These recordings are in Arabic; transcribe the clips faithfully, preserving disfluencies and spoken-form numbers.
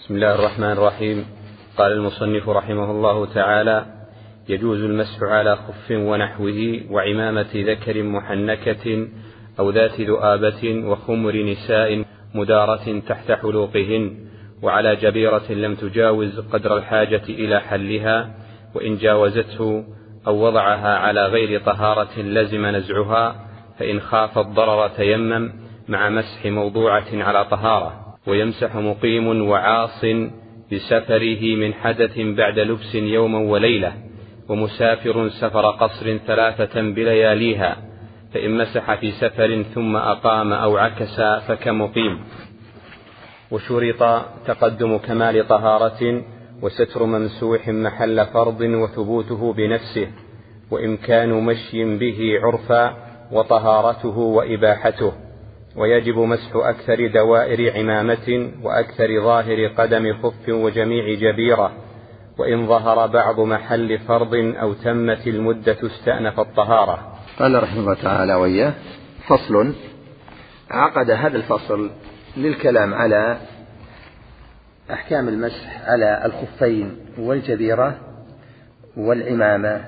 بسم الله الرحمن الرحيم. قال المصنف رحمه الله تعالى: يجوز المسح على خف ونحوه وعمامة ذكر محنكة أو ذات ذؤابة وخمر نساء مدارة تحت حلوقهن، وعلى جبيرة لم تجاوز قدر الحاجة إلى حلها، وإن جاوزته أو وضعها على غير طهارة لزم نزعها، فإن خاف الضرر تيمم مع مسح موضوعة على طهارة. ويمسح مقيم وعاص بسفره من حدث بعد لبس يوما وليلة، ومسافر سفر قصر ثلاثة بلياليها، فإن مسح في سفر ثم أقام أو عكس فكمقيم. وشرط تقدم كمال طهارة وستر ممسوح محل فرض وثبوته بنفسه، وإمكان مشي به عرفا وطهارته وإباحته. ويجب مسح أكثر دوائر عمامة وأكثر ظاهر قدم خف وجميع جبيرة، وإن ظهر بعض محل فرض أو تمت المدة استأنف الطهارة. قال رحمه الله تعالى وإياه: فصل. عقد هذا الفصل للكلام على أحكام المسح على الخفين والجبيرة والعمامة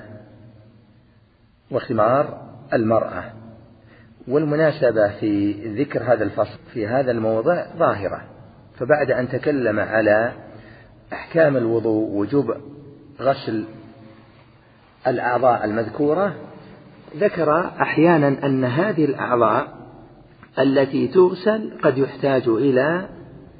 وخمار المرأة. والمناسبة في ذكر هذا الفصل في هذا الموضع ظاهرة، فبعد أن تكلم على أحكام الوضوء وجوب غسل الأعضاء المذكورة، ذكر أحيانا أن هذه الأعضاء التي تغسل قد يحتاج إلى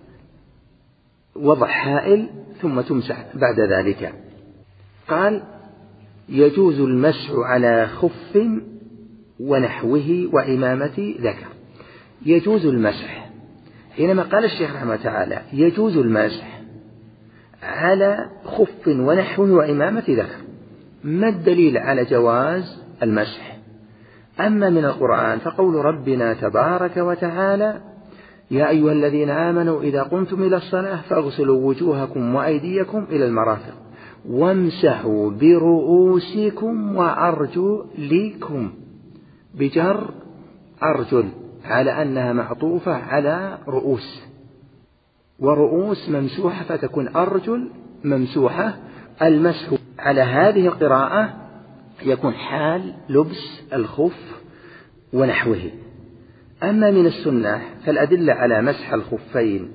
وضع حائل ثم تمسح بعد ذلك. قال: يجوز المسح على خف ونحوه وعمامة ذكر. يجوز المسح، حينما قال الشيخ رحمه الله تعالى يجوز المسح على خف ونحوه وعمامة ذكر، ما الدليل على جواز المسح؟ أما من القرآن فقول ربنا تبارك وتعالى: يا أيها الذين آمنوا إذا قمتم إلى الصلاة فاغسلوا وجوهكم وأيديكم إلى المرافق وامسحوا برؤوسكم وأرجلكم، بجر أرجل على أنها معطوفة على رؤوس، ورؤوس ممسوحة فتكون أرجل ممسوحة. المسح على هذه القراءة يكون حال لبس الخف ونحوه. أما من السنة فالأدلة على مسح الخفين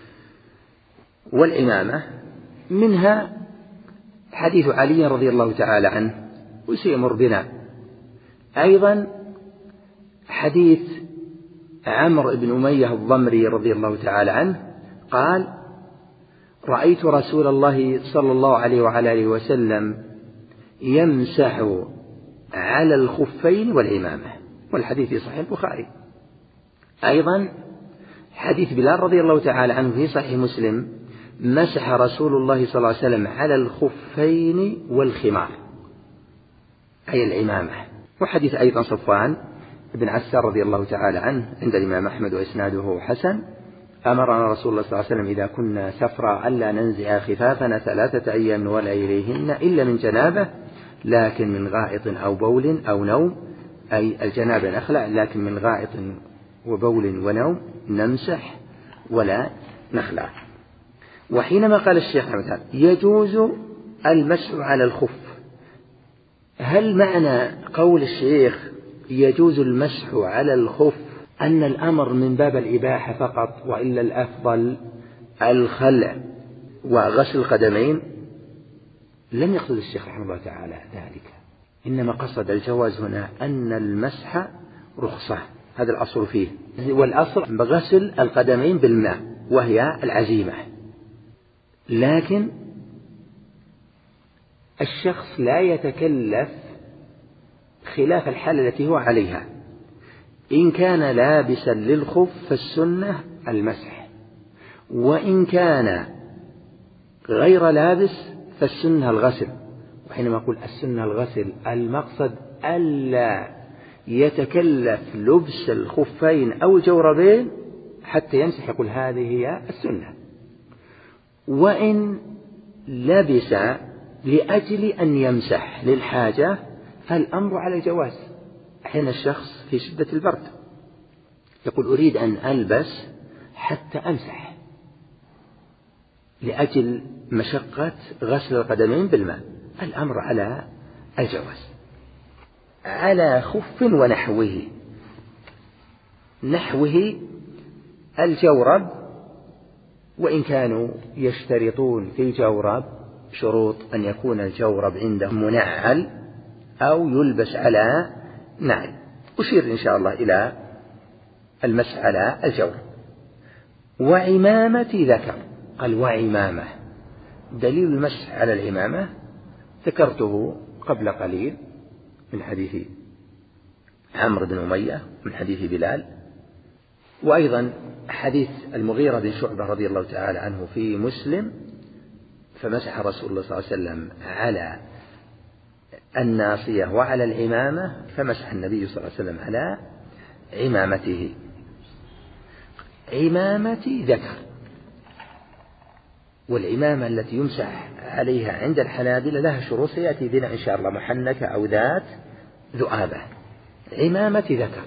والعمامة منها حديث علي رضي الله تعالى عنه وسيمر بنا، أيضا حديث عمرو بن أمية الضمري رضي الله تعالى عنه قال: رأيت رسول الله صلى الله عليه وعلى آله وسلم يمسح على الخفين والعمامة، والحديث في صحيح البخاري. أيضا حديث بلال رضي الله تعالى عنه في صحيح مسلم: مسح رسول الله صلى الله عليه وسلم على الخفين والخمار، أي العمامة. وحديث أيضا صفوان بن عسار رضي الله تعالى عنه عند الإمام أحمد وإسناده حسن: أمرنا رسول الله صلى الله عليه وسلم إذا كنا سفرا ألا ننزع خفافنا ثلاثة أيام ولا إليهن إلا من جنابة، لكن من غائط أو بول أو نوم، أي الجنابة نخلع، لكن من غائط وبول ونوم نمسح ولا نخلع. وحينما قال الشيخ رحمه الله يجوز المسح على الخف، هل معنى قول الشيخ يجوز المسح على الخف أن الأمر من باب الإباحة فقط، وإلا الأفضل الخلع وغسل القدمين؟ لم يقصد الشيخ رحمه الله تعالى ذلك، إنما قصد الجواز هنا أن المسح رخصة، هذا الأصل فيه، والأصل بغسل القدمين بالماء وهي العزيمة. لكن الشخص لا يتكلف خلاف الحالة التي هو عليها. إن كان لابسا للخف فالسنة المسح، وإن كان غير لابس فالسنة الغسل. وحينما أقول السنة الغسل المقصد ألا يتكلف لبس الخفين أو الجوربين حتى يمسح، يقول هذه هي السنة. وإن لبس لأجل أن يمسح للحاجة فالأمر على الجواز. حين الشخص في شدة البرد يقول أريد أن ألبس حتى أمسح، لأجل مشقة غسل القدمين بالماء، الأمر على الجواز. على خف ونحوه، نحوه الجورب، وإن كانوا يشترطون في الجورب شروط أن يكون الجورب عندهم منعل أو يلبس على نعل، أشير إن شاء الله إلى المسح على الجورب. وعمامة ذكر، قال وعمامة، دليل المسح على العمامة ذكرته قبل قليل من حديث عمرو بن أمية من حديث بلال، وأيضا حديث المغيرة بن شعبة رضي الله تعالى عنه في مسلم، فمسح رسول الله صلى الله عليه وسلم على الناصية وعلى العمامة، فمسح النبي صلى الله عليه وسلم على عمامته. عمامة ذكر، والعمامة التي يمسح عليها عند الحنابلة لها شروط سيأتي بنا إن شاء الله، محنكة أو ذات ذؤابة. عمامة ذكر،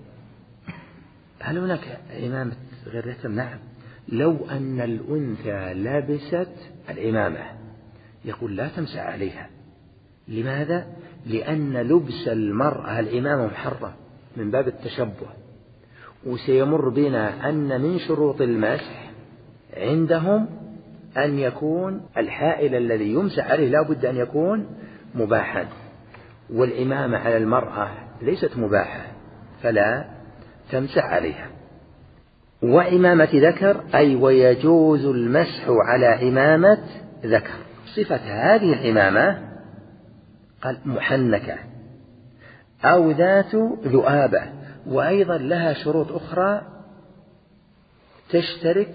هل هناك عمامة غير ذكر؟ نعم، لو أن الأنثى لبست العمامة يقول لا تمسح عليها. لماذا؟ لأن لبس المرأة العمامة محرم من باب التشبه، وسيمر بنا أن من شروط المسح عندهم أن يكون الحائل الذي يمسح عليه لا بد أن يكون مباحا، والعمامة على المرأة ليست مباحة فلا تمسح عليها. وعمامة ذكر أي ويجوز المسح على عمامة ذكر. صفة هذه العمامة قال محنكة أو ذات ذؤابة، وأيضا لها شروط أخرى تشترك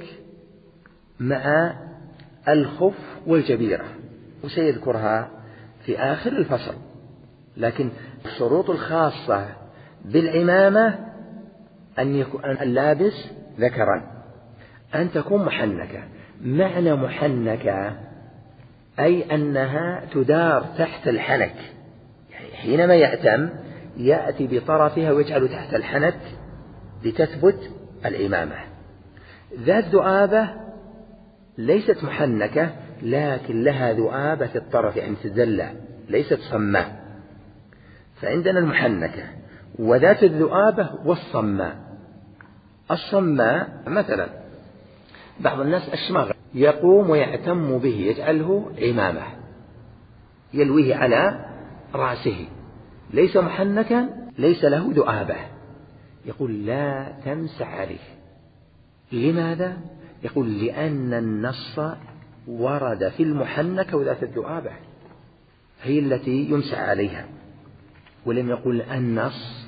مع الخف والجبيرة، وسيذكرها في آخر الفصل. لكن الشروط الخاصة بالعمامة أن يكون اللابس ذكرا، أن تكون محنكة. معنى محنكة أي أنها تدار تحت الحنك، يعني حينما يأتم يأتي بطرفها ويجعل تحت الحنك لتثبت العمامة. ذات ذؤابة ليست محنكة لكن لها ذؤابة في الطرف، يعني تدلى، ليست صماء. فعندنا المحنكة وذات الذؤابة والصماء. الصماء مثلا بعض الناس أشماغ يقوم ويعتم به، يجعله عمامة يلويه على رأسه، ليس محنكا، ليس له ذؤابة، يقول لا تمسح عليه. لماذا؟ يقول لأن النص ورد في المحنكة وذات الذؤابة هي التي يمسح عليها، ولم يقل النص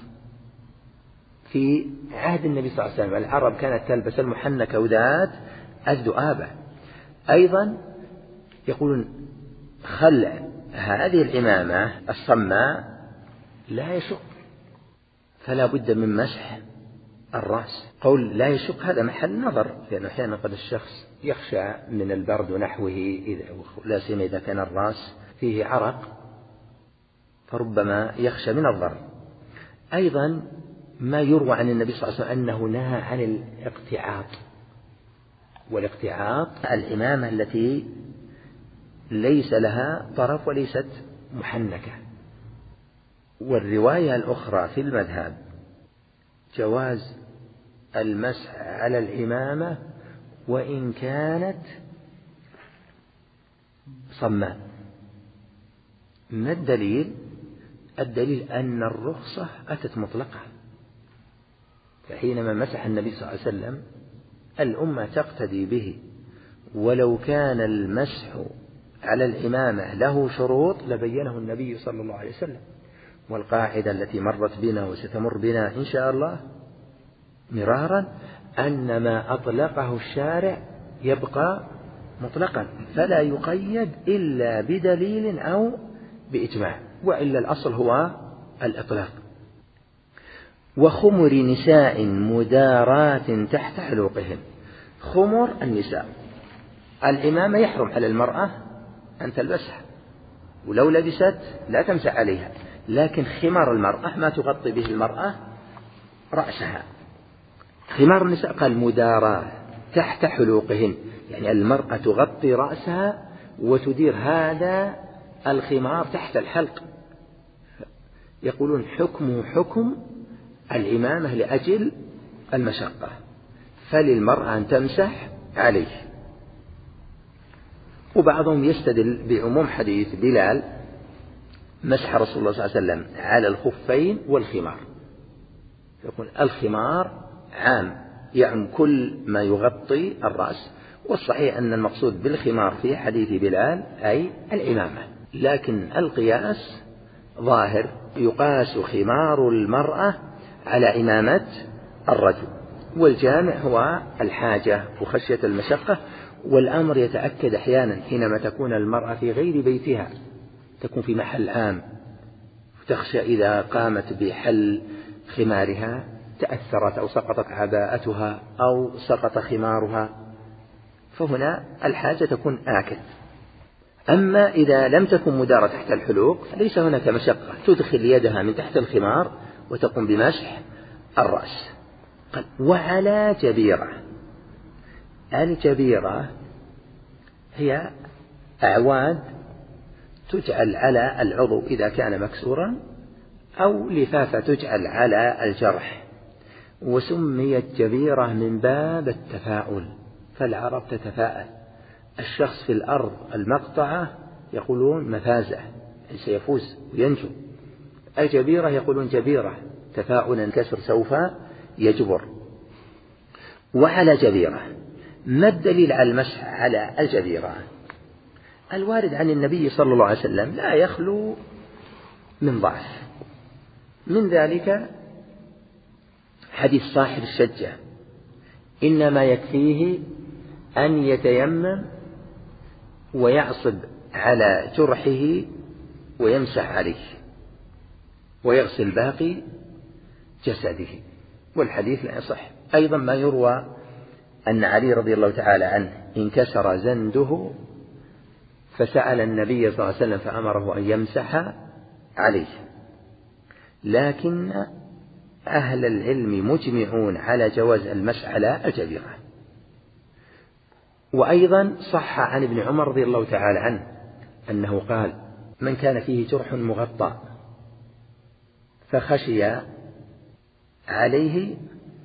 في عهد النبي صلى الله عليه وسلم العرب كانت تلبس المحنكة وذات الذؤابة. أيضا يقولون خلع هذه العمامة الصماء لا يشق، فلا بد من مسح الرأس. قول لا يشق هذا محل نظر، لأن أحيانا قد الشخص يخشى من البرد ونحوه، إذا لا سيما إذا كان الرأس فيه عرق فربما يخشى من الضرر. أيضا ما يروى عن النبي صلى الله عليه وسلم أنه نهى عن الاقتعاط، والاقتعاط العمامة التي ليس لها طرف وليست محنكة. والرواية الأخرى في المذهب جواز المسح على العمامة وإن كانت صماء. ما الدليل؟ الدليل أن الرخصة أتت مطلقة، فحينما مسح النبي صلى الله عليه وسلم الأمة تقتدي به، ولو كان المسح على العمامة له شروط لبينه النبي صلى الله عليه وسلم. والقاعدة التي مرت بنا وستمر بنا إن شاء الله مرارا أن ما أطلقه الشارع يبقى مطلقا فلا يقيد إلا بدليل أو بإجماع، وإلا الأصل هو الإطلاق. وخمر نساء مدارات تحت حلوقهن. خمر النساء، العمامة يحرم على المرأة أن تلبسها، ولو لبست لا تمسح عليها، لكن خمار المرأة ما تغطي به المرأة رأسها. خمار النساء قال مدارات تحت حلوقهن، يعني المرأة تغطي رأسها وتدير هذا الخمار تحت الحلق. يقولون حكمه حكم العمامة لأجل المشقة، فللمرأة أن تمسح عليه. وبعضهم يستدل بعموم حديث بلال مسح رسول الله صلى الله عليه وسلم على الخفين والخمار، يقول الخمار عام يعم كل ما يغطي الرأس، والصحيح أن المقصود بالخمار في حديث بلال أي العمامة، لكن القياس ظاهر، يقاس خمار المرأة على عمامة الرجل، والجامع هو الحاجة وخشية المشقة. والأمر يتأكد أحيانا حينما تكون المرأة في غير بيتها، تكون في محل عام، تخشى إذا قامت بحل خمارها تأثرت أو سقطت عباءتها أو سقط خمارها، فهنا الحاجة تكون آكد. أما إذا لم تكن مدارة تحت الحلوق ليس هناك مشقة، تدخل يدها من تحت الخمار وتقوم بمسح الرأس. قال وعلى جبيرة. الجبيرة هي أعواد تجعل على العضو إذا كان مكسورا، أو لفافة تجعل على الجرح، وسميت جبيرة من باب التفاؤل، فالعرب تتفاءل. الشخص في الأرض المقطعة يقولون مفازة، سيفوز وينجو. الجبيرة يقولون جبيرة، تفاؤلا كسر سوف يجبر. وعلى جبيرة. ما الدليل على المسح على الجبيرة؟ الوارد عن النبي صلى الله عليه وسلم لا يخلو من ضعف، من ذلك حديث صاحب الشجة إنما يكفيه أن يتيمم ويعصب على جرحه ويمسح عليه ويغسل باقي جسده، والحديث لا يصح. أيضا ما يروى أن علي رضي الله تعالى عنه انكسر زنده فسأل النبي صلى الله عليه وسلم فأمره أن يمسح عليه، لكن أهل العلم مجمعون على جواز المسح على الجبيرة. وأيضا صح عن ابن عمر رضي الله تعالى عنه أنه قال من كان فيه جرح مغطى فخشي عليه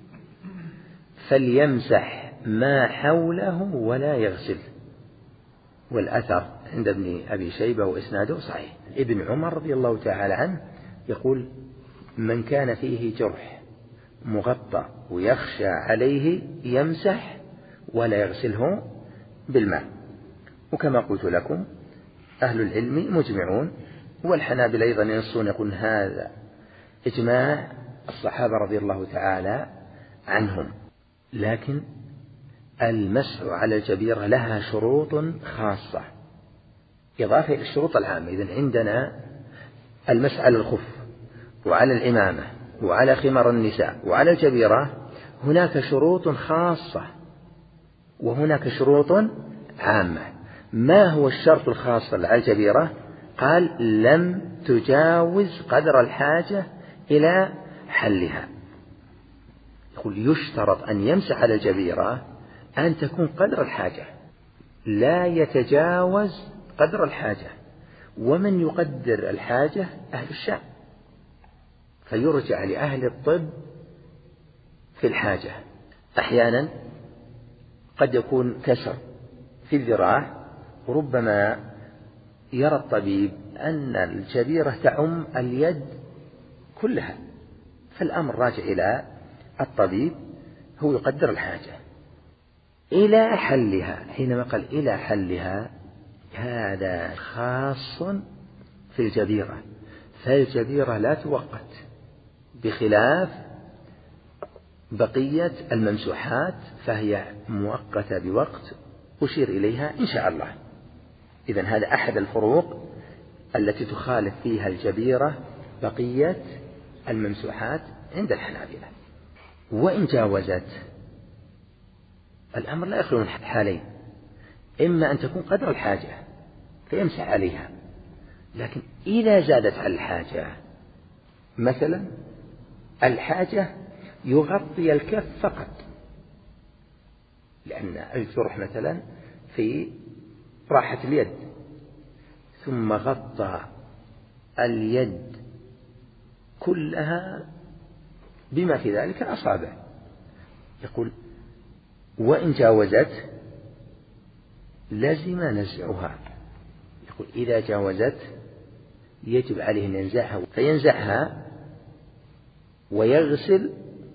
فليمسح ما حوله ولا يغسل، والأثر عند ابن أبي شيبة وإسناده صحيح. ابن عمر رضي الله تعالى عنه يقول من كان فيه جرح مغطى ويخشى عليه يمسح ولا يغسله بالماء. وكما قلت لكم أهل العلم مجمعون، والحنابلة أيضا ينصون يقول هذا إجماع الصحابة رضي الله تعالى عنهم. لكن المسح على الجبيرة لها شروط خاصة إضافة إلى الشروط العامة. إذن عندنا المسح على الخف وعلى العمامة وعلى خمار النساء وعلى الجبيرة هناك شروط خاصة وهناك شروط عامة. ما هو الشرط الخاص على الجبيرة؟ قال لم تجاوز قدر الحاجة إلى حلها. يقول يشترط أن يمسح على الجبيرة أن تكون قدر الحاجة، لا يتجاوز قدر الحاجة. ومن يقدر الحاجة أهل الشام، فيرجع لأهل الطب في الحاجة. أحيانا قد يكون كسر في الذراع، وربما يرى الطبيب أن الجبيرة تعم اليد كلها، فالأمر راجع إلى الطبيب، هو يقدر الحاجة إلى حلها. حينما قال إلى حلها هذا خاص في الجبيرة، فالجبيرة لا توقت بخلاف بقية الممسوحات، فهي مؤقتة بوقت أشير إليها إن شاء الله. إذن هذا أحد الفروق التي تخالف فيها الجبيرة بقية الممسوحات عند الحنابلة. وإن جاوزت الأمر لا يخلو من حالين، إما أن تكون قدر الحاجة فيمسح عليها، لكن إذا زادت على الحاجة، مثلا الحاجة يغطي الكف فقط لأن الجرح مثلا في راحة اليد، ثم غطى اليد كلها بما في ذلك الأصابع. يقول وإن جاوزت لزم نزعها. يقول إذا جاوزت يجب عليه أن ينزعها، فينزعها ويغسل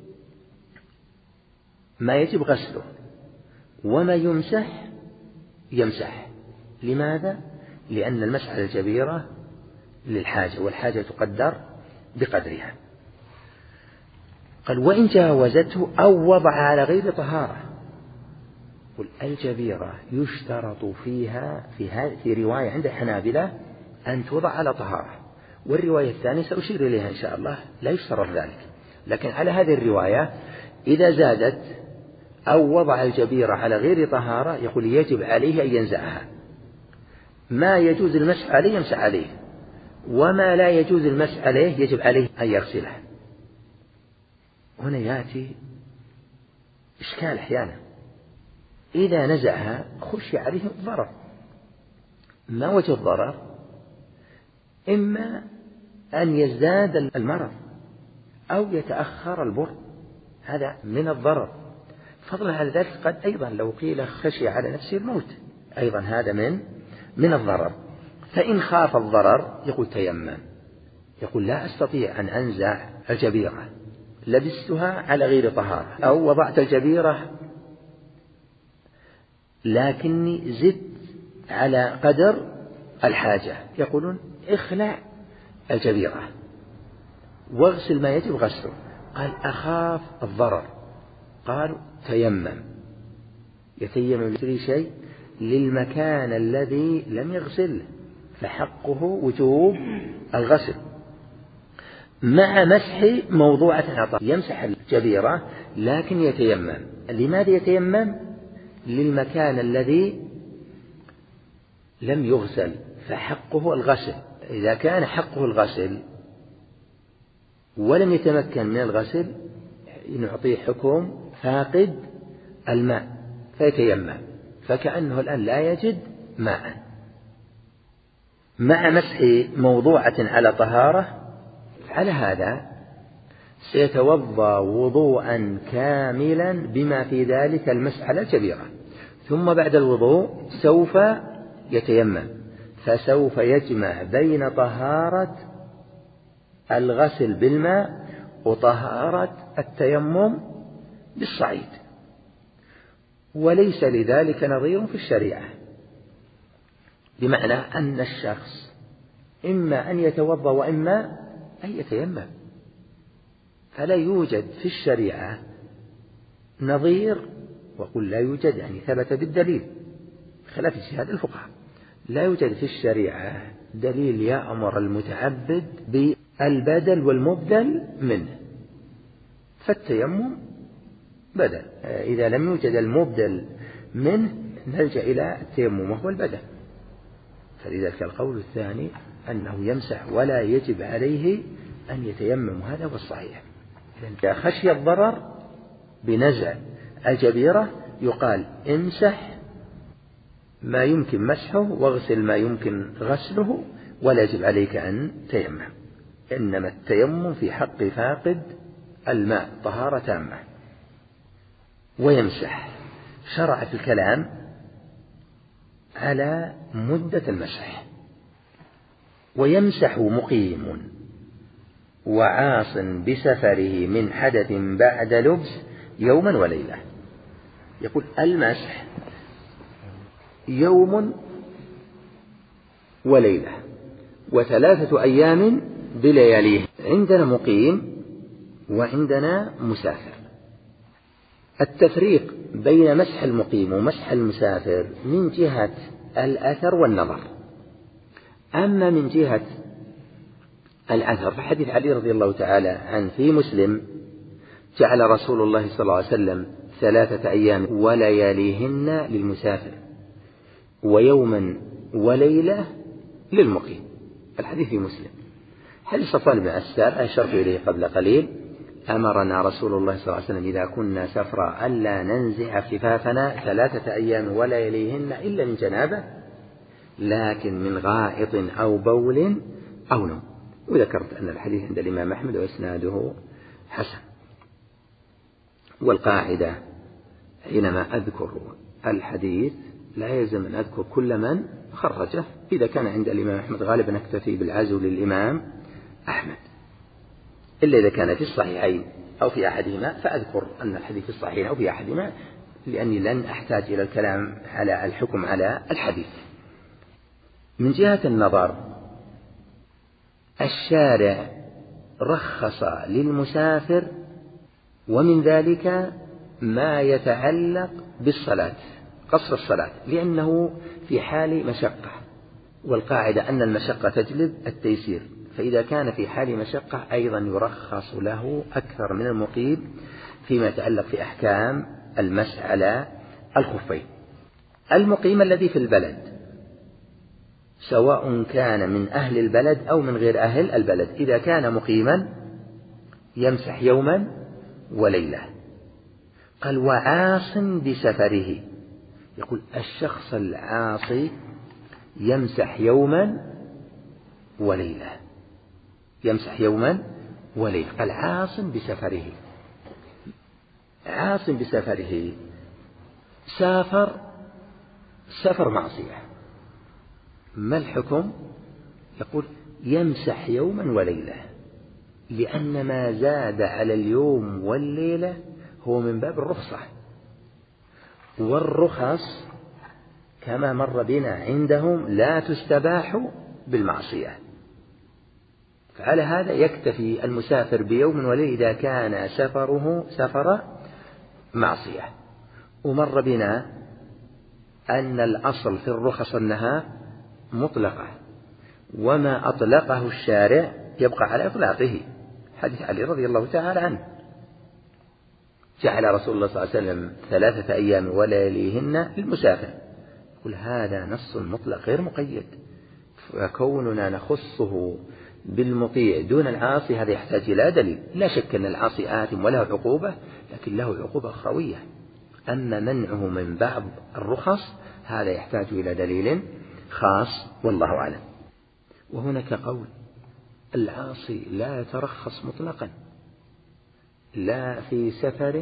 ما يجب غسله، وما يمسح يمسح. لماذا؟ لأن المسح على الجبيرة للحاجة، والحاجة تقدر بقدرها. قال وإن جاوزته أو وضع على غير طهارة. قل الجبيرة يشترط فيها في, في رواية عند الحنابلة أن توضع على طهارة، والرواية الثانية سأشير إليها إن شاء الله لا يشترط ذلك، لكن على هذه الرواية إذا زادت أو وضع الجبيرة على غير طهارة يقول يجب عليه أن ينزعها. ما يجوز المسح عليه يمسح عليه، وما لا يجوز المسح عليه يجب عليه أن يغسله. هنا يأتي إشكال أحيانا، إذا نزعها خشي عليه الضرر. ما وجه الضرر؟ إما أن يزداد المرض أو يتأخر البر، هذا من الضرر. فضلا على ذلك قد أيضا لو قيل خشي على نفسه الموت، أيضا هذا من من الضرر. فإن خاف الضرر يقول تيمم، يقول لا أستطيع أن أنزع الجبيرة، لبستها على غير طهارة، أو وضعت الجبيرة لكني زدت على قدر الحاجة، يقولون اخلع الجبيرة واغسل ما يجب غسله. قال أخاف الضرر، قالوا تيمم، يتيمم بكل شيء للمكان الذي لم يغسله، فحقه وجوب الغسل مع مسح موضوعة عطاء. يمسح الجبيرة لكن يتيمم. لماذا يتيمم؟ للمكان الذي لم يغسل، فحقه الغسل. إذا كان حقه الغسل ولم يتمكن من الغسل نعطيه حكم فاقد الماء فيتيمم، فكأنه الآن لا يجد ماء. مع مسح موضوعة على طهارة، على هذا سيتوضأ وضوءا كاملا بما في ذلك المسح على الجبيرة، ثم بعد الوضوء سوف يتيمم، فسوف يجمع بين طهارة الغسل بالماء وطهارة التيمم بالصعيد، وليس لذلك نظير في الشريعة. بمعنى أن الشخص إما أن يتوضأ وإما أن يتيمم، فلا يوجد في الشريعة نظير. وقل لا يوجد يعني ثبت بالدليل خلاف اجتهاد الفقهاء. لا يوجد في الشريعة دليل يأمر المتعبد بالبدل والمبدل منه، فالتيمم بدل. إذا لم يوجد المبدل منه نلجأ إلى التيمم وهو البدل. فلذلك القول الثاني أنه يمسح ولا يجب عليه أن يتيمم، هذا هو الصحيح. إذا خشي الضرر بنزع الجبيرة يقال امسح ما يمكن مسحه واغسل ما يمكن غسله، ولا يجب عليك أن تيمم. إنما التيمم في حق فاقد الماء طهارة تامة. ويمسح شرع في الكلام على مدة المسح. ويمسح مقيم وعاص بسفره من حدث بعد لبس يوما وليلة. يقول المسح يوم وليلة وثلاثة أيام بلياليه. عندنا مقيم وعندنا مسافر. التفريق بين مسح المقيم ومسح المسافر من جهة الأثر والنظر. أما من جهة الأثر فحديث علي رضي الله تعالى عنه في مسلم جعل رسول الله صلى الله عليه وسلم ثلاثة أيام ولياليهن للمسافر ويوما وليلة للمقيم. الحديث في مسلم. حديث صفوان بن عسار أشرت إليه قبل قليل أمرنا رسول الله صلى الله عليه وسلم إذا كنا سفرا ألا ننزع خفافنا ثلاثة أيام ولا يليهن إلا من جنابة، لكن من غائط أو بول أو نوم. وذكرت أن الحديث عند الإمام أحمد وإسناده حسن. والقاعدة حينما أذكر الحديث لا يلزم أن أذكر كل من خرجه، إذا كان عند الإمام أحمد غالبا نكتفي بالعزو للإمام أحمد، إلا إذا كان في الصحيحين أو في أحدهما فأذكر أن الحديث في الصحيحين أو في أحدهما، لأني لن أحتاج إلى الكلام على الحكم على الحديث. من جهة النظر الشارع رخص للمسافر، ومن ذلك ما يتعلق بالصلاة، قصر الصلاة، لأنه في حال مشقة، والقاعدة أن المشقة تجلب التيسير، فإذا كان في حال مشقة أيضا يرخص له أكثر من المقيم فيما يتعلق في أحكام المسح على الخفين. المقيم الذي في البلد سواء كان من أهل البلد أو من غير أهل البلد، إذا كان مقيما يمسح يوما وليلة. قال وعاص بسفره، يقول الشخص العاصي يمسح يوما وليلة، يمسح يوما وليلة. قال عاص بسفره، عاص بسفره سافر سفر معصية، ما الحكم؟ يقول يمسح يوما وليلة، لأن ما زاد على اليوم والليلة هو من باب الرخصة، والرخص كما مر بنا عندهم لا تستباح بالمعصية، فعلى هذا يكتفي المسافر بيوم وليلة إذا كان سفره سفر معصية. ومر بنا أن الأصل في الرخص أنها مطلقة، وما أطلقه الشارع يبقى على إطلاقه. حديث علي رضي الله تعالى عنه جعل رسول الله صلى الله عليه وسلم ثلاثة أيام ولياليهن للمسافر، يقول هذا نص مطلق غير مقيد، فكوننا نخصه بالمطيع دون العاصي هذا يحتاج إلى دليل. لا شك أن العاصي آثم وله عقوبة، لكن له عقوبة أخروية، أما منعه من بعض الرخص هذا يحتاج إلى دليل خاص، والله أعلم. وهناك قول العاصي لا يترخص مطلقا لا في سفر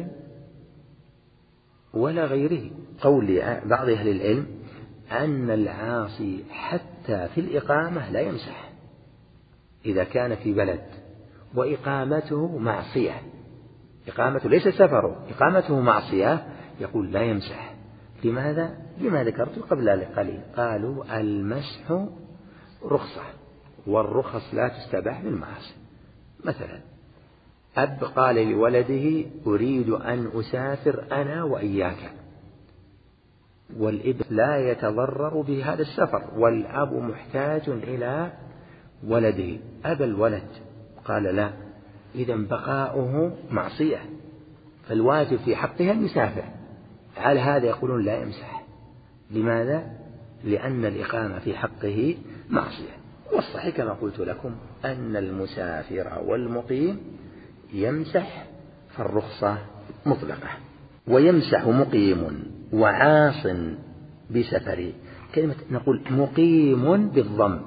ولا غيره. قول بعض أهل العلم أن العاصي حتى في الإقامة لا يمسح إذا كان في بلد وإقامته معصية، إقامته ليس سفره، إقامته معصية، يقول لا يمسح. لماذا؟ لما ذكرت قبل قليل، قالوا المسح رخصة والرخص لا تستباح بالمعاصي. مثلا أب قال لولده أريد أن أسافر أنا وإياك، والابن لا يتضرر بهذا السفر، والأب محتاج إلى ولده، أبى الولد قال لا، إذا بقاؤه معصية، فالواجب في حقها أن يسافر. على هذا يقولون لا يمسح. لماذا؟ لأن الإقامة في حقه معصية. والصحيح كما قلت لكم أن المسافر والمقيم يمسح، فالرخصة مطلقة. ويمسح مقيم وعاص بسفر، كلمة نقول مقيم بالضم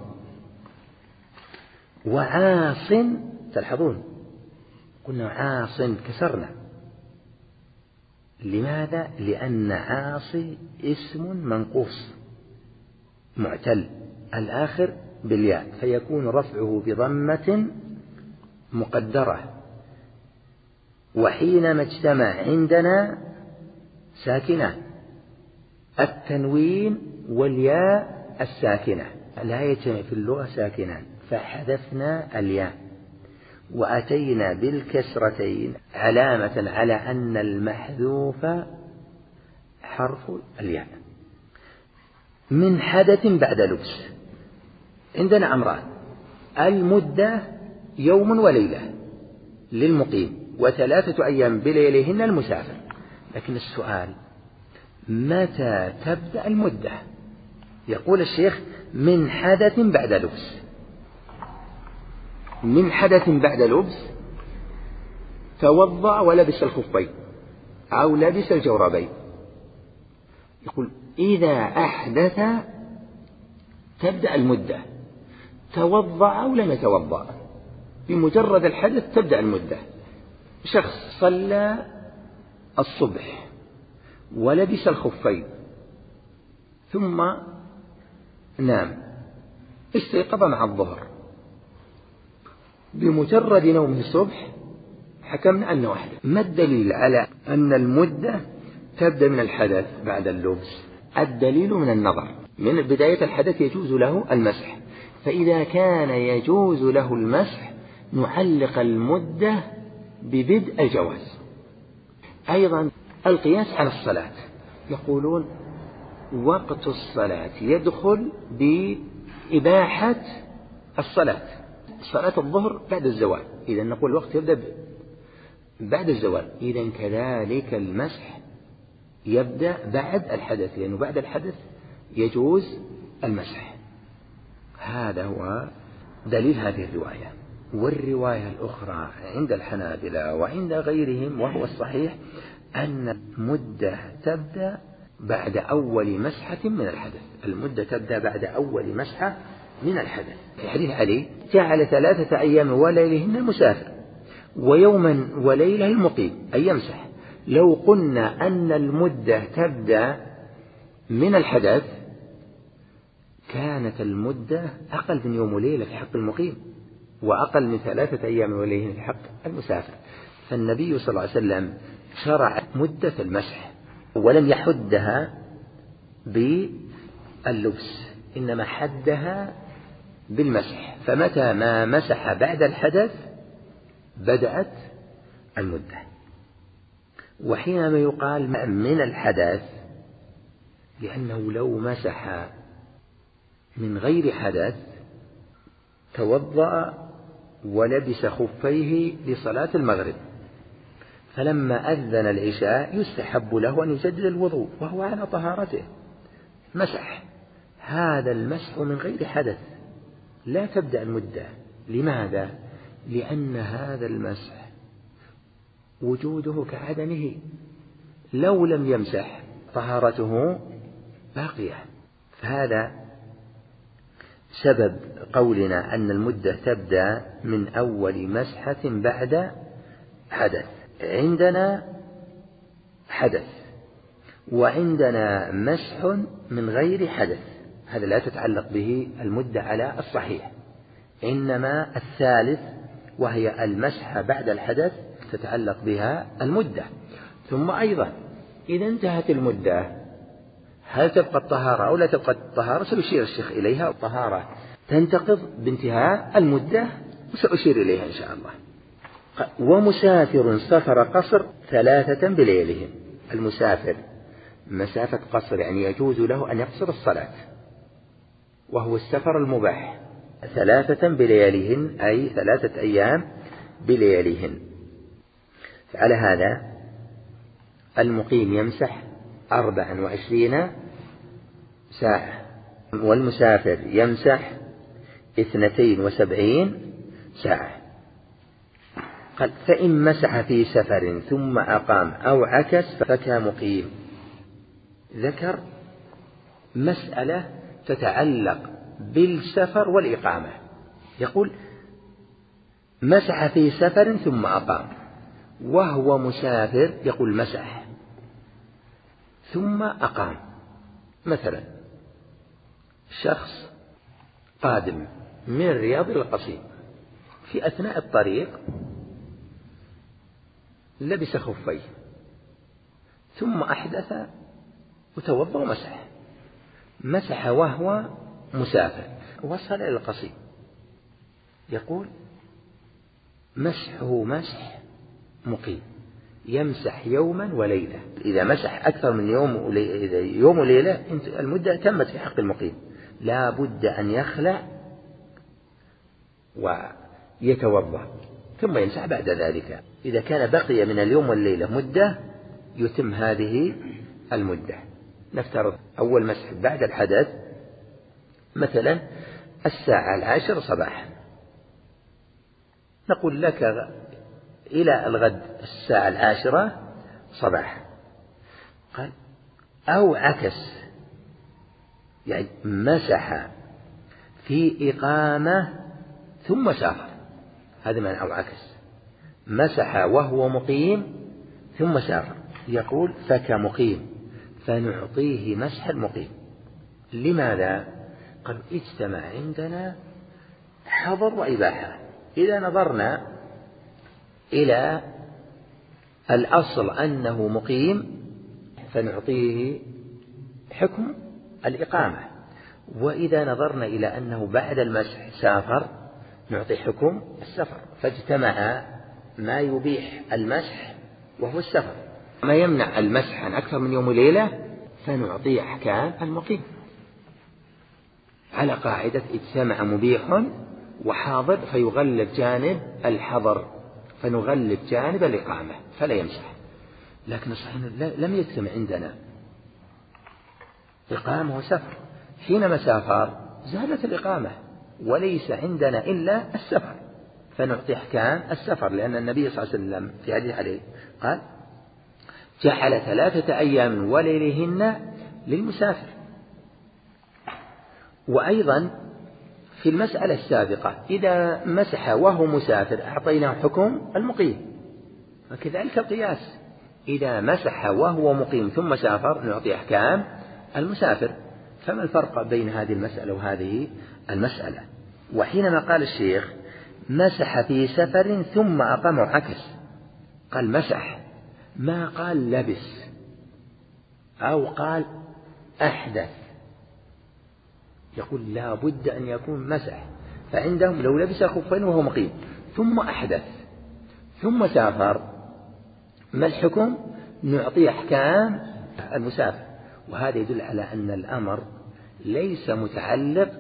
وعاص، تلحظون قلنا عاص كسرنا. لماذا؟ لأن عاصي اسم منقوص معتل الآخر بالياء، فيكون رفعه بضمة مقدرة، وحينما اجتمع عندنا ساكنة التنوين والياء الساكنة، لا يجتمع في اللغة ساكنان، فحذفنا الياء وأتينا بالكسرتين علامة على أن المحذوف حرف الياء. من حدث بعد لبس عندنا أمران، المدة يوم وليلة للمقيم وثلاثة أيام بليلهن المسافر، لكن السؤال متى تبدأ المدة؟ يقول الشيخ من حدث بعد لبس. من حدث بعد لبس توضأ ولبس الخفين أو لبس الجوربين، يقول إذا أحدث تبدأ المدة، توضأ أو لم يتوضأ، بمجرد الحدث تبدأ المدة. شخص صلى الصبح ولبس الخفين ثم نام، استيقظ مع الظهر، بمجرد نومه الصبح حكمنا أنه أحدث. ما الدليل على أن المدة تبدأ من الحدث بعد اللبس؟ الدليل من النظر. من بداية الحدث يجوز له المسح، فإذا كان يجوز له المسح نعلق المدة ببدء الجواز. أيضا القياس على الصلاة، يقولون وقت الصلاة يدخل بإباحة الصلاة، صلاة الظهر بعد الزوال، إذا نقول الوقت يبدأ بعد الزوال، إذا كذلك المسح يبدأ بعد الحدث، لأنه بعد الحدث يجوز المسح. هذا هو دليل هذه الرواية. والرواية الأخرى عند الحنابلة وعند غيرهم وهو الصحيح أن المدة تبدأ بعد أول مسحة من الحدث، المدة تبدأ بعد أول مسحة من الحدث. في حديث علي جعل ثلاثة أيام وليلهن المسافر ويوما وليلة المقيم أي يمسح. لو قلنا أن المدة تبدأ من الحدث كانت المدة أقل من يوم وليلة في حق المقيم، وأقل من ثلاثة أيام وليلة في حق المسافر. فالنبي صلى الله عليه وسلم شرع مدة المسح ولم يحدها باللبس، إنما حدها بالمسح، فمتى ما مسح بعد الحدث بدأت المدة. وحينما يقال من الحدث لأنه لو مسح من غير حدث توضأ ولبس خفيه لصلاة المغرب، فلما أذن العشاء يستحب له أن يجدد الوضوء وهو على طهارته، مسح. هذا المسح من غير حدث لا تبدأ المدة. لماذا؟ لأن هذا المسح وجوده كعدمه، لو لم يمسح طهارته باقية. فهذا سبب قولنا أن المدة تبدأ من أول مسحة بعد حدث. عندنا حدث وعندنا مسح من غير حدث، هذا لا تتعلق به المدة على الصحيح، إنما الثالث وهي المسح بعد الحدث تتعلق بها المدة. ثم أيضا إذا انتهت المدة هل تبقى الطهارة أو لا تبقى الطهارة؟ سأشير الشيخ إليها. الطهارة تنتقض بانتهاء المدة وسأشير إليها إن شاء الله. ومسافر سفر قصر ثلاثة بليلهم، المسافر مسافة قصر يعني يجوز له أن يقصر الصلاة، وهو السفر المباح، ثلاثة بلياليهن أي ثلاثة أيام بلياليهن. فعلى هذا المقيم يمسح أربعا وعشرين ساعة، والمسافر يمسح اثنتين وسبعين ساعة. قال فإن مسح في سفر ثم أقام أو عكس فكمقيم. ذكر مسألة تتعلق بالسفر والإقامة، يقول مسح في سفر ثم أقام وهو مسافر، يقول مسح ثم أقام. مثلا شخص قادم من الرياض إلى القصيم، في أثناء الطريق لبس خفيه ثم أحدث وتوضأ ومسح، مسح وهو مسافر وصل إلى القصيم، يقول مسحه مسح مقيم، يمسح يوما وليلة. إذا مسح أكثر من يوم وليلة يوم وليلة المدة تمت في حق المقيم، لا بد أن يخلع ويتوضأ ثم يمسح بعد ذلك. إذا كان بقي من اليوم والليلة مدة يتم هذه المدة. نفترض أول مسح بعد الحدث مثلا الساعة العاشرة صباحا، نقول لك إلى الغد الساعة العاشرة صباحا. قال أو عكس، يعني مسح في إقامة ثم سافر، هذا معنى أو عكس، مسح وهو مقيم ثم سافر. يقول فكمقيم فنعطيه مسح المقيم. لماذا؟ قال اجتمع عندنا حظر وإباحة. إذا نظرنا إلى الأصل أنه مقيم فنعطيه حكم الإقامة، وإذا نظرنا إلى أنه بعد المسح سافر نعطي حكم السفر، فاجتمع ما يبيح المسح وهو السفر، ما يمنع المسح عن أكثر من يوم وليلة فنعطي أحكام المقيم على قاعدة اجتمع مبيح وحاضر فيغلب جانب الحظر، فنغلب جانب الإقامة فلا يمسح. لكن الصحيح لم يجتمع عندنا إقامة وسفر، حينما سافر زالت الإقامة وليس عندنا إلا السفر فنعطي أحكام السفر، لأن النبي صلى الله عليه وسلم في حديث عليه قال جعل ثلاثة أيام وليلهن للمسافر. وأيضا في المسألة السابقة إذا مسح وهو مسافر أعطيناه حكم المقيم، وكذلك القياس إذا مسح وهو مقيم ثم سافر نعطي أحكام المسافر. فما الفرق بين هذه المسألة وهذه المسألة؟ وحينما قال الشيخ مسح في سفر ثم أقام عكس، قال مسح، ما قال لبس أو قال أحدث، يقول لا بد أن يكون مسح. فعندهم لو لبس خفين وهو مقيم ثم أحدث ثم سافر ما الحكم؟ نعطي أحكام المسافر. وهذا يدل على أن الأمر ليس متعلق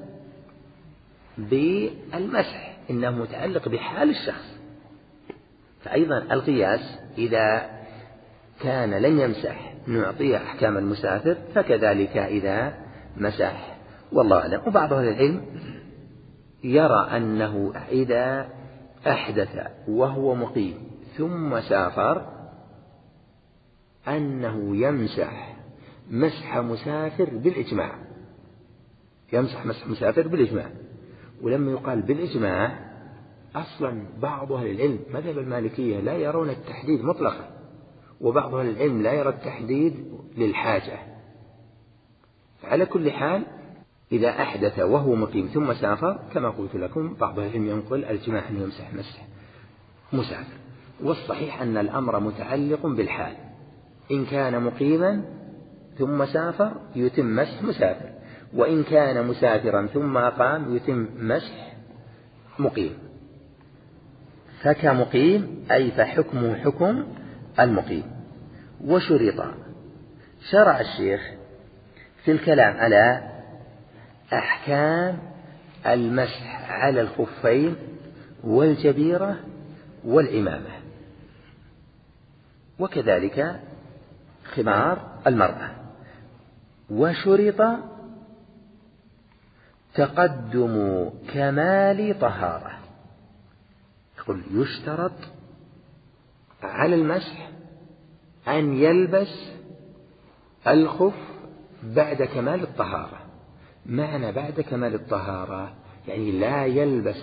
بالمسح، إنه متعلق بحال الشخص. فأيضا القياس إذا كان لن يمسح نعطيه أحكام المسافر، فكذلك إذا مسح، والله أعلم. وبعض أهل العلم يرى أنه إذا أحدث وهو مقيم ثم سافر أنه يمسح مسح مسافر بالإجماع، يمسح مسح مسافر بالإجماع. ولما يقال بالإجماع أصلا بعض أهل العلم مذهب المالكية لا يرون التحديد مطلقا، وبعض أهل العلم لا يرى التحديد للحاجة. فعلى كل حال إذا أحدث وهو مقيم ثم سافر كما قلت لكم بعض العلم ينقل الإجماع أن يمسح مسح مسافر. والصحيح أن الأمر متعلق بالحال، إن كان مقيما ثم سافر يتم مسح مسافر، وإن كان مسافرا ثم أقام يتم مسح مقيم. فكمقيم أي فحكمه حكم المقيم. وشرط، شرع الشيخ في الكلام على أحكام المسح على الخفين والجبيرة والعمامة، وكذلك خمار المرأة. وشرط تقدم كمال طهارة، يقول يشترط على المسح أن يلبس الخف بعد كمال الطهارة. معنى بعد كمال الطهارة يعني لا يلبس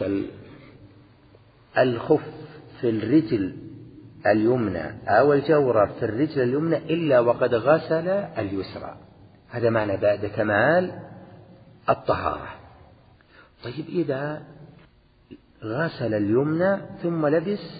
الخف في الرجل اليمنى أو الجورب في الرجل اليمنى إلا وقد غسل اليسرى، هذا معنى بعد كمال الطهارة. طيب إذا غسل اليمنى ثم لبس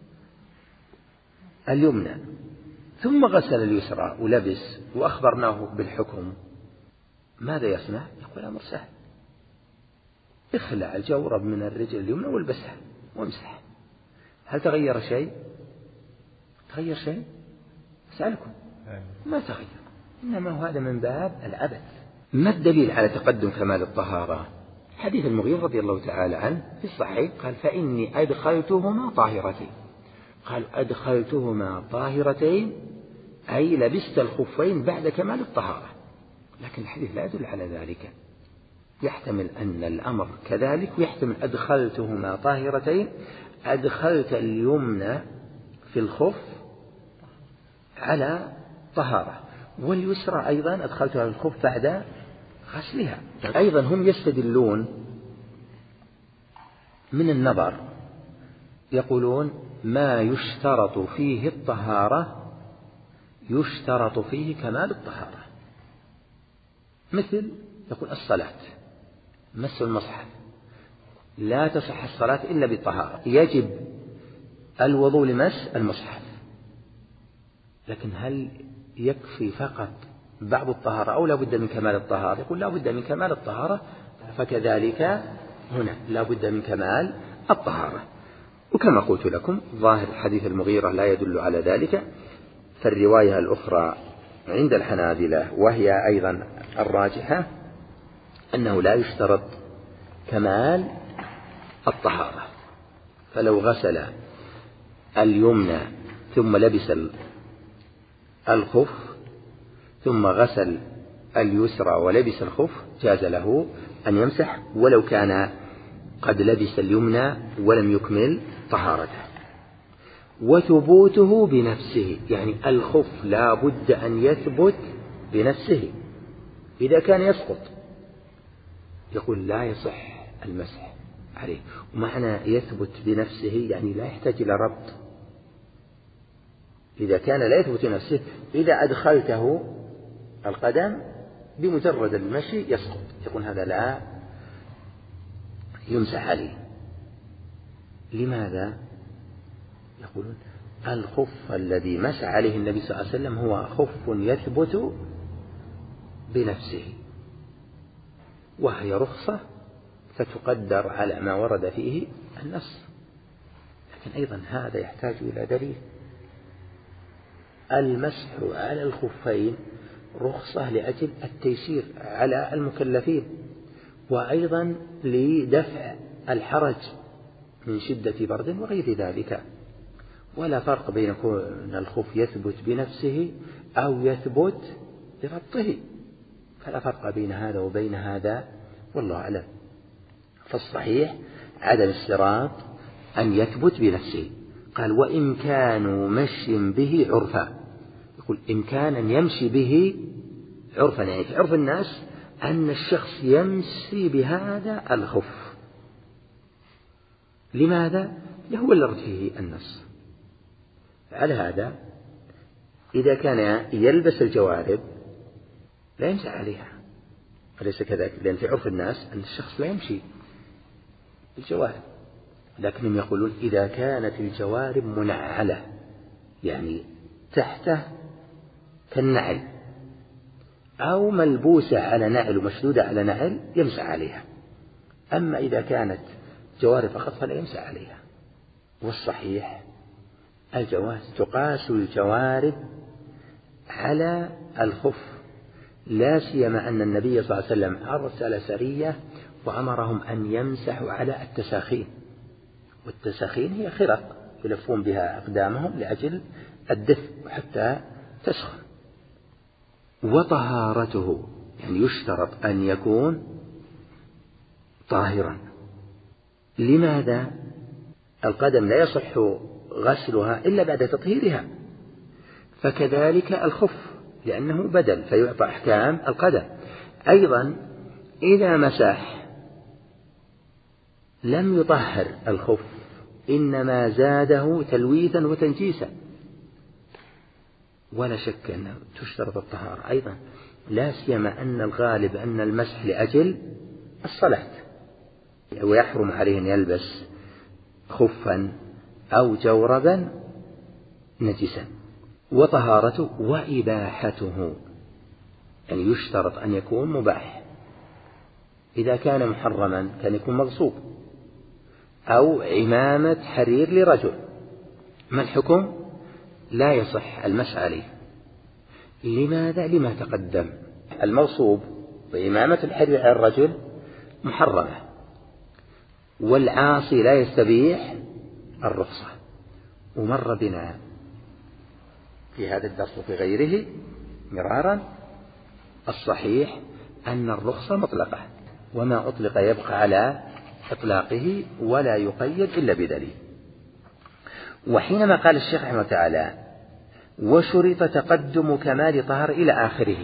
اليمنى ثم غسل اليسرى ولبس وأخبرناه بالحكم، ماذا يصنع؟ يقول أمر سهل، اخلع الجورب من الرجل اليمنى والبسها وامسح. هل تغير شيء؟ تغير شيء؟ أسألكم، ما تغير، إنما هو هذا من باب العبث. ما الدليل على تقدم كمال الطهارة؟ حديث المغيرة رضي الله تعالى عنه في الصحيح قال فإني أدخلتهما طاهرتين، قال أدخلتهما طاهرتين أي لبست الخفين بعد كمال الطهارة، لكن الحديث لا يدل على ذلك، يحتمل أن الأمر كذلك، ويحتمل أدخلتهما طاهرتين أدخلت اليمنى في الخف على طهارة، واليسرى أيضا أدخلتها في الخف بعد غسلها. أيضا هم يستدلون من النظر، يقولون ما يشترط فيه الطهارة يشترط فيه كمال الطهارة، مثل يقول الصلاة مس المصحف لا تصح الصلاة إلا بالطهارة، يجب الوضوء لمس المصحف، لكن هل يكفي فقط بعض الطهارة أو لا بد من كمال الطهارة؟ يقول لا بد من كمال الطهارة، فكذلك هنا لا بد من كمال الطهارة. وكما قلت لكم ظاهر حديث المغيرة لا يدل على ذلك، فالرواية الأخرى عند الحنابلة وهي أيضا الراجحة أنه لا يشترط كمال الطهارة، فلو غسل اليمنى ثم لبس الخف ثم غسل اليسرى ولبس الخف جاز له أن يمسح ولو كان قد لبس اليمنى ولم يكمل طهارته. وثبوته بنفسه، يعني الخف لا بد أن يثبت بنفسه، إذا كان يسقط يقول لا يصح المسح عليه. ومعنى يثبت بنفسه يعني لا يحتاج إلى ربط، إذا كان لا يثبت بنفسه إذا أدخلته القدم بمجرد المشي يسقط، يقول هذا لا يمسح عليه. لماذا؟ يقولون الخف الذي مسح عليه النبي صلى الله عليه وسلم هو خف يثبت بنفسه، وهي رخصة فتقدر على ما ورد فيه النص، لكن أيضا هذا يحتاج إلى دليل. المسح على الخفين رخصة لأجل التيسير على المكلفين، وأيضا لدفع الحرج من شدة برد وغير ذلك، ولا فرق بين كون الخف يثبت بنفسه أو يثبت بربطه، فلا فرق بين هذا وبين هذا والله أعلم. فالصحيح عدم اشتراط أن يثبت بنفسه. قال وإمكان مشي به عرفا، يقول إمكانا يمشي به عرفا، يعني في عرف الناس أن الشخص يمشي بهذا الخف. لماذا؟ هو اللي رد فيه النص. على هذا إذا كان يلبس الجوارب لا يمسح عليها، أليس كذلك؟ لأن في عرف الناس أن الشخص لا يمشي بالجوارب، لكنهم يقولون إذا كانت الجوارب منعلة يعني تحته كالنعل أو ملبوسة على نعل ومشدودة على نعل يمسح عليها، أما إذا كانت جوارب فقط فلا يمسح عليها. والصحيح الجواز، تقاس الجوارب على الخف، لا سيما أن النبي صلى الله عليه وسلم أرسل سرية وأمرهم أن يمسحوا على التساخين، والتساخين هي خرق يلفون بها أقدامهم لأجل الدفء حتى تسخن. وطهارته يعني يشترط أن يكون طاهرا. لماذا؟ القدم لا يصح غسلها إلا بعد تطهيرها، فكذلك الخف لأنه بدل فيعطى أحكام القدم. أيضا إذا مسح لم يطهر الخف، إنما زاده تلويثا وتنجيسا، ولا شك أنه تشترط الطهارة أيضا، لا سيما أن الغالب أن المسح لأجل الصلاة، ويحرم عليه أن يلبس خفا أو جوربا نجسا. وطهارته وإباحته يعني يشترط أن يكون مباح، إذا كان محرما كان يكون مغصوب أو عمامة حرير لرجل، ما الحكم؟ لا يصح المسح عليه. لماذا؟ لما تقدم، المغصوب وعمامة الحرير على الرجل محرمة، والعاصي لا يستبيح الرخصة. ومر بنا في هذا الدرس وفي غيره مرارا الصحيح أن الرخصة مطلقة، وما أطلق يبقى على إطلاقه ولا يقيد إلا بدليل. وحينما قال الشيخ رحمه الله تعالى وشرط تقدم كمال طهر إلى آخره،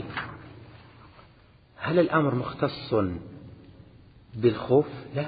هل الأمر مختص بالخف؟ لا.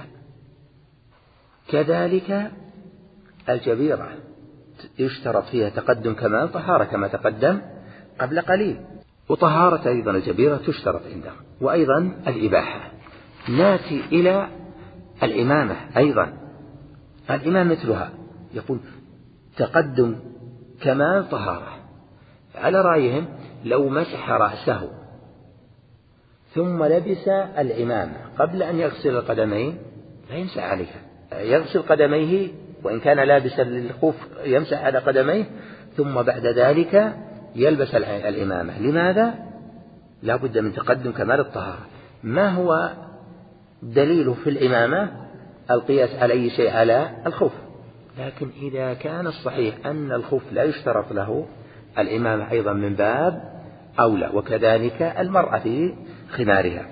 كذلك الجبيرة يشترط فيها تقدم كمال طهارة كما تقدم قبل قليل، وطهارة أيضا الجبيرة تشترط عندهم، وأيضا الإباحة. ناتي إلى الإمامة أيضا، الإمام مثلها، يقول تقدم كمال طهارة. على رأيهم لو مسح رأسه ثم لبس العمامة قبل أن يغسل القدمين لا يمسح عليها، يغسل قدميه وإن كان لابسا للخف يمسح على قدميه، ثم بعد ذلك يلبس العمامة. لماذا؟ لا بد من تقدم كمال الطهارة. ما هو دليله في العمامة؟ القياس على أي شيء على الخف، لكن إذا كان الصحيح أن الخف لا يشترط له، العمامة أيضا من باب أولى، وكذلك المرأة في خمارها.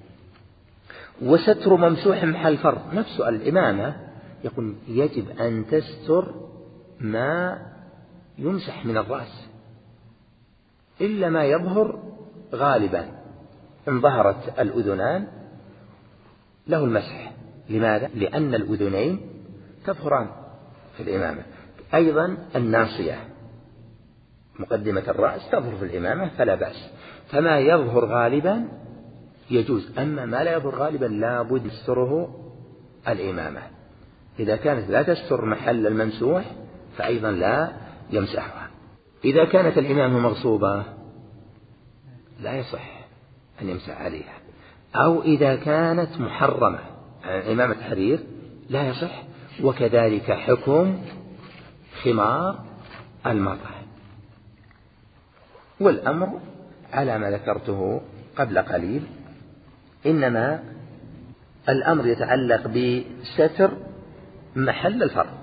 وستر ممسوح محل فرض، نفس العمامة يقول يجب أن تستر ما يمسح من الرأس إلا ما يظهر غالبا، إن ظهرت الأذنان له المسح. لماذا؟ لأن الأذنين تظهران في الإمامة، أيضا الناصية مقدمة الرأس تظهر في الإمامة فلا بأس، فما يظهر غالبا يجوز، أما ما لا يظهر غالبا لا بد يستره الإمامة. إذا كانت لا تستر محل الممسوح فأيضا لا يمسحها. إذا كانت الإمامة مغصوبة لا يصح أن يمسح عليها، أو إذا كانت محرمة إمامة حرير لا يصح، وكذلك حكم خمار المرأة. والأمر على ما ذكرته قبل قليل، إنما الأمر يتعلق بستر محل الفرض.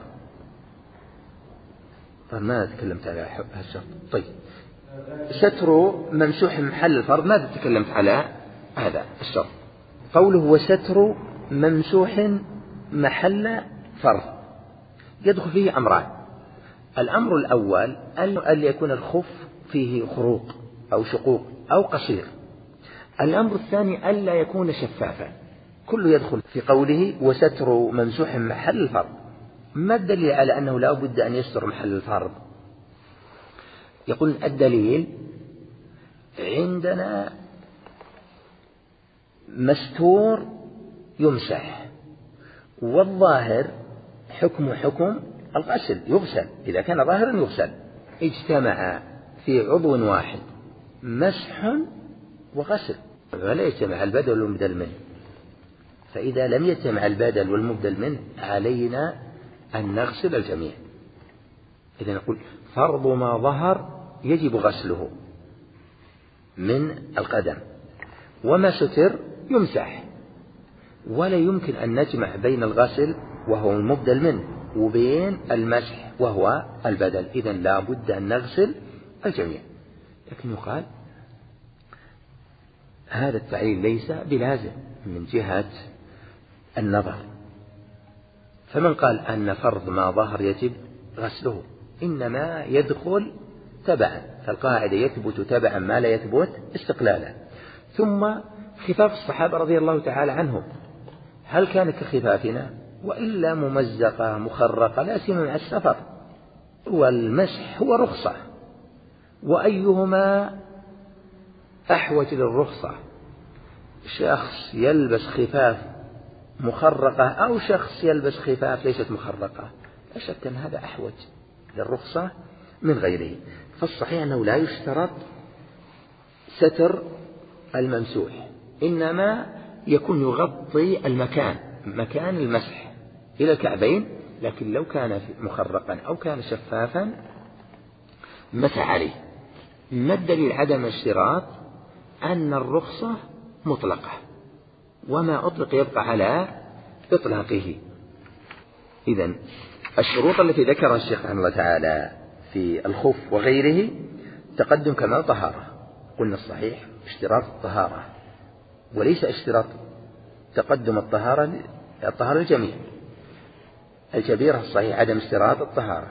طيب ما تكلمت على هالشرط. طيب ستر ممسوح محل الفرض ماذا تكلمت على هذا الشرط؟ قوله وستر ممسوح محل فرض يدخل فيه أمران. الأمر الأول أن يكون الخف فيه خروق أو شقوق أو قصير. الأمر الثاني ألا يكون شفافا. كله يدخل في قوله وستر ممسوح محل الفرض. ما الدليل على أنه لا بد أن يستر محل الفرض؟ يقول الدليل عندنا مستور يمسح، والظاهر حكم حكم الغسل يغسل، إذا كان ظاهرا يغسل. اجتمع في عضو واحد مسح وغسل، ولا يجتمع البدل والمبدل منه، فإذا لم يجتمع البدل والمبدل منه علينا أن نغسل الجميع. إذا نقول فرض ما ظهر يجب غسله من القدم، وما ستر يمسح، ولا يمكن أن نجمع بين الغسل وهو المبدل منه وبين المسح وهو البدل. إذن لا بد أن نغسل الجميع. لكن يقال هذا التعليل ليس بلازم من جهة النظر، فمن قال أن فرض ما ظهر يجب غسله إنما يدخل تبعا، فالقاعدة يثبت تبعا ما لا يثبت استقلالا. ثم خفاف الصحابة رضي الله تعالى عنهم هل كانت كخفافنا؟ وإلا ممزقة مخرقة، لا سيما مع السفر. والمسح هو رخصة، وأيهما أحوج للرخصة؟ شخص يلبس خفاف مخرقة أو شخص يلبس خفاف ليست مخرقة؟ لا شك أن هذا أحوج للرخصة من غيره. فالصحيح أنه لا يشترط ستر الممسوح، إنما يكون يغطي المكان مكان المسح إلى الكعبين، لكن لو كان مخرقا أو كان شفافا مسح عليه. ما الدليل عدم الاشتراط؟ أن الرخصة مطلقة، وما أطلق يبقى على إطلاقه. إذن الشروط التي ذكرها الشيخ رحمه الله تعالى في الخف وغيره تقدم كمال طهارة، قلنا الصحيح اشتراط الطهارة وليس اشتراط تقدم الطهارة الطهارة الجميع. الكبيرة الصحيح عدم اشتراط الطهارة،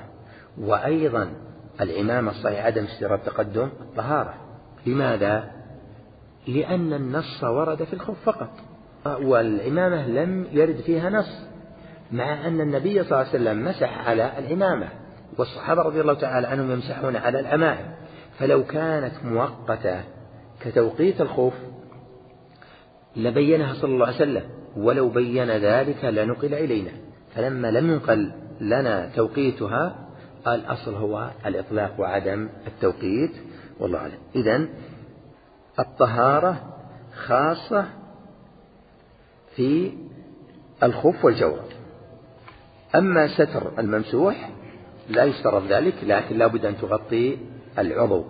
وأيضا العمامة الصحيحة عدم اشتراط تقدم الطهارة. لماذا؟ لأن النص ورد في الخف فقط، والعمامة لم يرد فيها نص، مع أن النبي صلى الله عليه وسلم مسح على العمامة، والصحابة رضي الله تعالى عنهم يمسحون على العمائم. فلو كانت مؤقتة كتوقيت الخف لبينها صلى الله عليه وسلم، ولو بين ذلك لنقل إلينا. فلما لم ينقل لنا توقيتها الأصل هو الإطلاق وعدم التوقيت، والله أعلم. إذن الطهارة خاصة في الخف والجورب. أما ستر الممسوح لا يشترط ذلك، لكن لا بد أن تغطي العضو.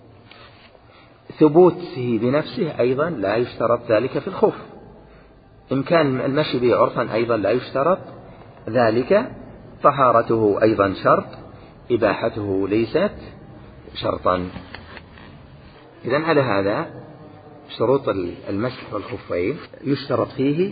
ثبوته بنفسه أيضا لا يشترط ذلك في الخف. إمكان المشي به عرفا أيضا لا يشترط ذلك. طهارته أيضا شرط، إباحته ليست شرطا. إذن على هذا شروط المسح والخفين يشترط فيه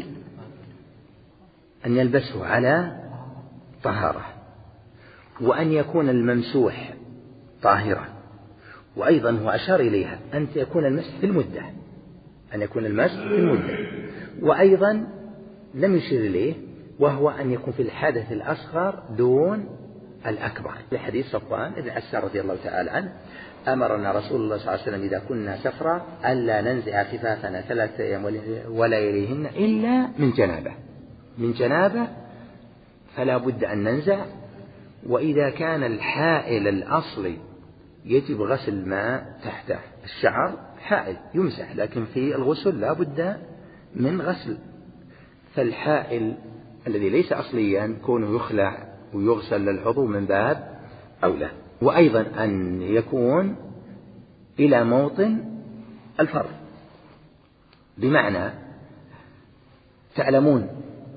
أن يلبسه على طهارة، وأن يكون الممسوح طاهرا، وأيضا هو أشار إليها أن يكون المسح في المدة، أن يكون المسح في المدة. وأيضا لم يشير إليه وهو أن يكون في الحدث الأصغر دون الأكبر، لحديث صفوان بن عسار رضي الله تعالى عنه: أمرنا رسول الله صلى الله عليه وسلم إذا كنا سفرا ألا ننزع خفافنا ثلاثة أيام ولياليهن إلا من جنابة. من جنابة فلا بد أن ننزع. وإذا كان الحائل الأصلي يجب غسل ما تحته، الشعر حائل يمسح، لكن في الغسل لا بد من غسل. فالحائل الذي ليس أصليا كونه يخلع ويغسل للعضو من باب أولى. وأيضا أن يكون إلى موطن الفرض، بمعنى تعلمون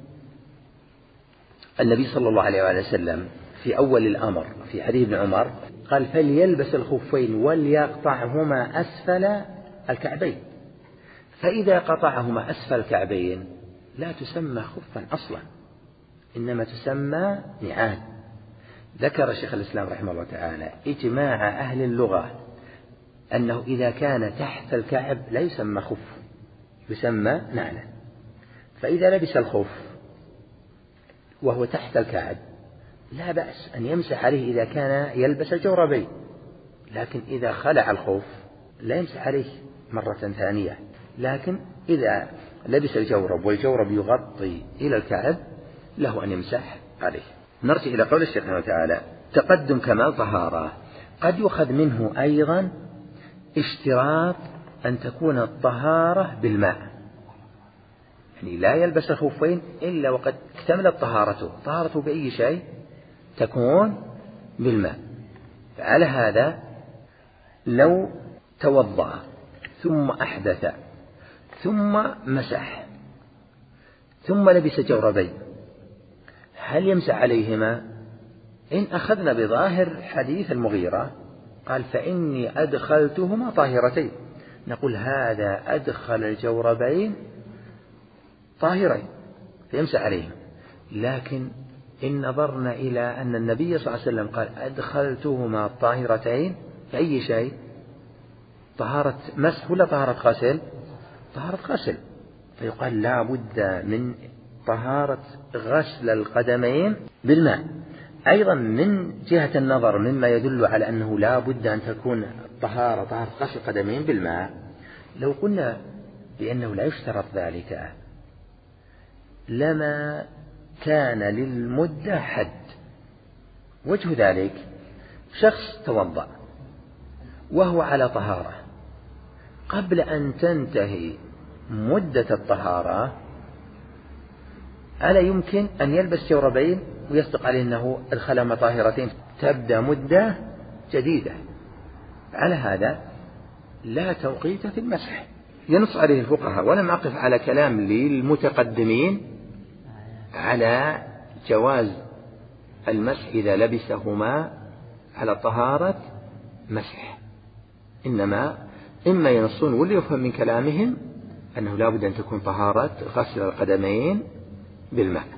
النبي صلى الله عليه وآله وسلم في أول الأمر في حديث ابن عمر قال: فليلبس الخفين وليقطعهما أسفل الكعبين. فإذا قطعهما أسفل الكعبين لا تسمى خفا أصلا، إنما تسمى نعال. ذكر شيخ الإسلام رحمه الله تعالى إجماع أهل اللغة أنه إذا كان تحت الكعب لا يسمى خف، يسمى نعلا. فإذا لبس الخف وهو تحت الكعب لا بأس أن يمسح عليه إذا كان يلبس الجوربين، لكن إذا خلع الخف لا يمسح عليه مرة ثانية. لكن إذا لبس الجورب والجورب يغطي إلى الكعب له أن يمسح عليه. نرجع إلى قول الشيخ رحمه الله تعالى: تقدم كمال طهارة. قد يؤخذ منه أيضا اشتراط أن تكون الطهارة بالماء، يعني لا يلبس الخفين إلا وقد اكتملت طهارته. طهارته بأي شيء تكون بالماء. فعلى هذا لو توضأ ثم أحدث ثم مسح ثم لبس جوربين هل يمسح عليهما؟ إن أخذنا بظاهر حديث المغيرة قال: فإني أدخلتهما طاهرتين، نقول هذا أدخل الجوربين طاهرين فيمسح عليهم. لكن إن نظرنا إلى أن النبي صلى الله عليه وسلم قال: أدخلتهما طاهرتين، فأي شيء؟ طهارة مسح ولا طهارة غسل؟ طهارة غسل. فيقال لا بد من طهارة غسل القدمين بالماء. أيضا من جهة النظر مما يدل على أنه لا بد أن تكون الطهارة طهارة غسل القدمين بالماء، لو قلنا بأنه لا يشترط ذلك لما كان للمدة حد. وجه ذلك: شخص توضأ وهو على طهارة، قبل أن تنتهي مدة الطهارة ألا يمكن أن يلبس جوربين ويصدق عليه أنه أدخلهما طاهرتين؟ تبدأ مدة جديدة. على هذا لا توقيت في المسح. ينص عليه الفقهاء، ولم أقف على كلام للمتقدمين على جواز المسح إذا لبسهما على طهارة مسح، إنما إما ينصون واللي يفهم من كلامهم أنه لا بد أن تكون طهارة غسل القدمين بالماء.